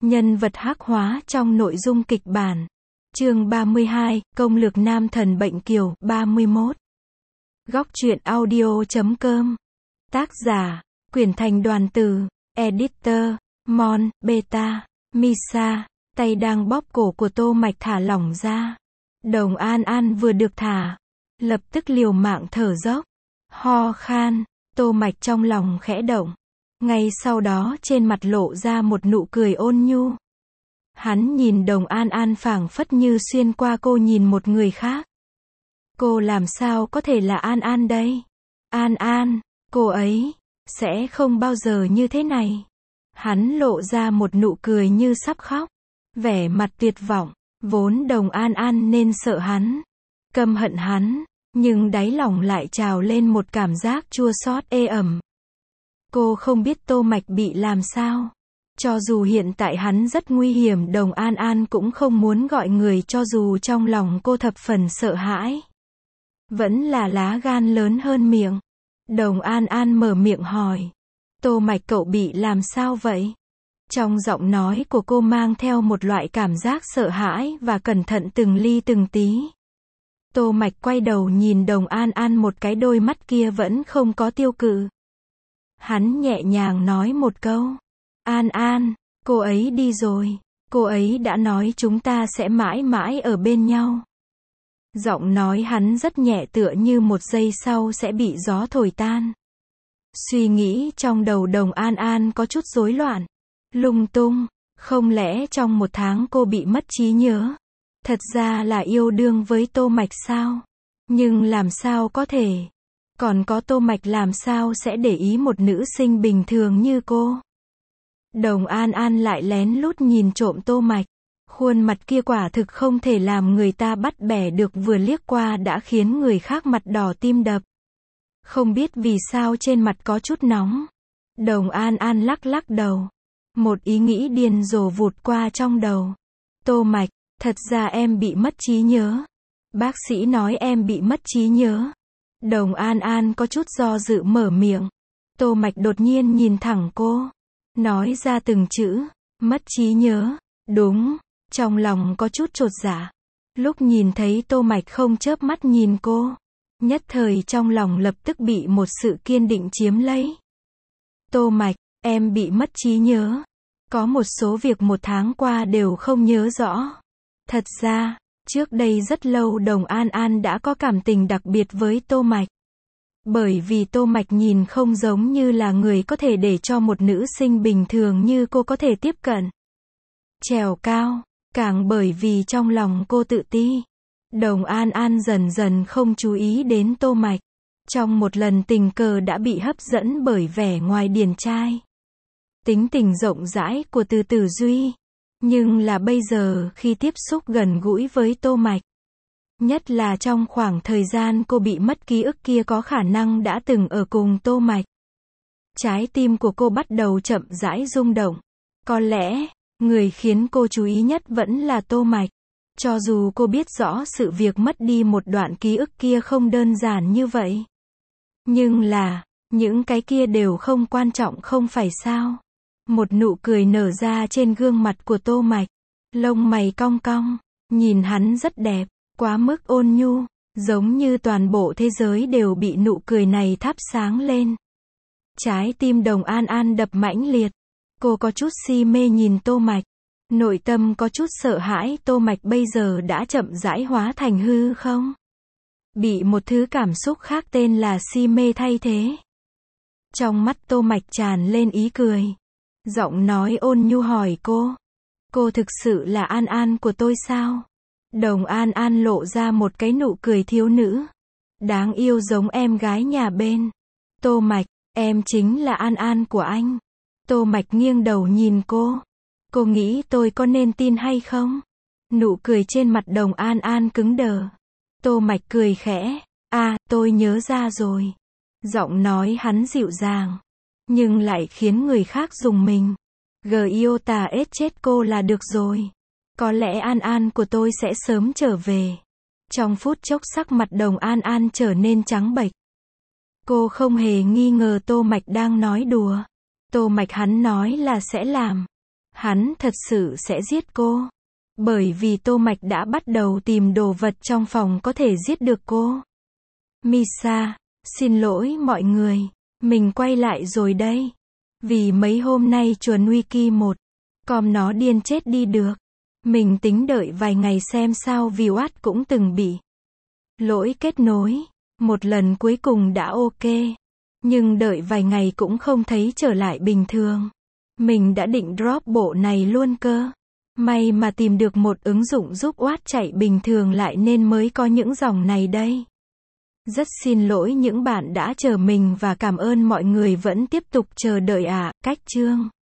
Nhân vật hắc hóa trong nội dung kịch bản. Chương 32, Công lược nam thần bệnh kiều, 31. Góc truyện audio.com. Tác giả, Quyển Thành Đoàn Từ, Editor, Mon, Beta, Misa. Tay đang bóp cổ của Tô Mạch thả lỏng ra. Đồng An An vừa được thả, lập tức liều mạng thở dốc, ho khan. Tô Mạch trong lòng khẽ động. Ngay sau đó trên mặt lộ ra một nụ cười ôn nhu. Hắn nhìn Đồng An An phảng phất như xuyên qua cô nhìn một người khác. Cô làm sao có thể là An An đây? An An, cô ấy sẽ không bao giờ như thế này. Hắn lộ ra một nụ cười như sắp khóc, vẻ mặt tuyệt vọng. Vốn Đồng An An nên sợ hắn, căm hận hắn, nhưng đáy lòng lại trào lên một cảm giác chua xót ê ẩm. Cô không biết Tô Mạch bị làm sao. Cho dù hiện tại hắn rất nguy hiểm, Đồng An An cũng không muốn gọi người, cho dù trong lòng cô thập phần sợ hãi. Vẫn là lá gan lớn hơn miệng. Đồng An An mở miệng hỏi. Tô Mạch, cậu bị làm sao vậy? Trong giọng nói của cô mang theo một loại cảm giác sợ hãi và cẩn thận từng ly từng tí. Tô Mạch quay đầu nhìn Đồng An An một cái, đôi mắt kia vẫn không có tiêu cự. Hắn nhẹ nhàng nói một câu. An An, cô ấy đi rồi. Cô ấy đã nói chúng ta sẽ mãi mãi ở bên nhau. Giọng nói hắn rất nhẹ, tựa như một giây sau sẽ bị gió thổi tan. Suy nghĩ trong đầu Đồng An An có chút rối loạn, lung tung. Không lẽ trong một tháng cô bị mất trí nhớ? Thật ra là yêu đương với Tô Mạch sao? Nhưng làm sao có thể? Còn có Tô Mạch làm sao sẽ để ý một nữ sinh bình thường như cô? Đồng An An lại lén lút nhìn trộm Tô Mạch. Khuôn mặt kia quả thực không thể làm người ta bắt bẻ được, vừa liếc qua đã khiến người khác mặt đỏ tim đập. Không biết vì sao trên mặt có chút nóng. Đồng An An lắc lắc đầu. Một ý nghĩ điên rồ vụt qua trong đầu. Tô Mạch, thật ra em bị mất trí nhớ. Bác sĩ nói em bị mất trí nhớ. Đồng An An có chút do dự mở miệng. Tô Mạch đột nhiên nhìn thẳng cô, nói ra từng chữ. Mất trí nhớ. Đúng. Trong lòng có chút chột dạ. Lúc nhìn thấy Tô Mạch không chớp mắt nhìn cô, nhất thời trong lòng lập tức bị một sự kiên định chiếm lấy. Tô Mạch, em bị mất trí nhớ. Có một số việc một tháng qua đều không nhớ rõ. Thật ra, trước đây rất lâu Đồng An An đã có cảm tình đặc biệt với Tô Mạch. Bởi vì Tô Mạch nhìn không giống như là người có thể để cho một nữ sinh bình thường như cô có thể tiếp cận. Trèo cao, càng bởi vì trong lòng cô tự ti. Đồng An An dần dần không chú ý đến Tô Mạch. Trong một lần tình cờ đã bị hấp dẫn bởi vẻ ngoài điển trai, tính tình rộng rãi của Từ Tử Duy. Nhưng là bây giờ khi tiếp xúc gần gũi với Tô Mạch, nhất là trong khoảng thời gian cô bị mất ký ức kia, có khả năng đã từng ở cùng Tô Mạch, trái tim của cô bắt đầu chậm rãi rung động. Có lẽ, người khiến cô chú ý nhất vẫn là Tô Mạch. Cho dù cô biết rõ sự việc mất đi một đoạn ký ức kia không đơn giản như vậy. Nhưng là, những cái kia đều không quan trọng không phải sao? Một nụ cười nở ra trên gương mặt của Tô Mạch. Lông mày cong cong. Nhìn hắn rất đẹp, quá mức ôn nhu. Giống như toàn bộ thế giới đều bị nụ cười này thắp sáng lên. Trái tim Đồng An An đập mãnh liệt. Cô có chút si mê nhìn Tô Mạch. Nội tâm có chút sợ hãi Tô Mạch bây giờ đã chậm rãi hóa thành hư không? Bị một thứ cảm xúc khác tên là si mê thay thế. Trong mắt Tô Mạch tràn lên ý cười. Giọng nói ôn nhu hỏi cô. Cô thực sự là An An của tôi sao? Đồng An An lộ ra một cái nụ cười thiếu nữ. Đáng yêu giống em gái nhà bên. Tô Mạch, em chính là An An của anh. Tô Mạch nghiêng đầu nhìn cô. Cô nghĩ tôi có nên tin hay không? Nụ cười trên mặt Đồng An An cứng đờ. Tô Mạch cười khẽ. Tôi nhớ ra rồi. Giọng nói hắn dịu dàng, nhưng lại khiến người khác rùng mình. Giota ết chết cô là được rồi. Có lẽ An An của tôi sẽ sớm trở về. Trong phút chốc sắc mặt Đồng An An trở nên trắng bệch. Cô không hề nghi ngờ Tô Mạch đang nói đùa. Tô Mạch hắn nói là sẽ làm. Hắn thật sự sẽ giết cô. Bởi vì Tô Mạch đã bắt đầu tìm đồ vật trong phòng có thể giết được cô. Misa, xin lỗi mọi người. Mình quay lại rồi đây. Vì mấy hôm nay chuồn wiki 1. Com nó điên chết đi được. Mình tính đợi vài ngày xem sao vì Watt cũng từng bị lỗi kết nối. Một lần cuối cùng đã ok. Nhưng đợi vài ngày cũng không thấy trở lại bình thường. Mình đã định drop bộ này luôn cơ. May mà tìm được một ứng dụng giúp Watt chạy bình thường lại nên mới có những dòng này đây. Rất xin lỗi những bạn đã chờ mình và cảm ơn mọi người vẫn tiếp tục chờ đợi ạ. Cách chương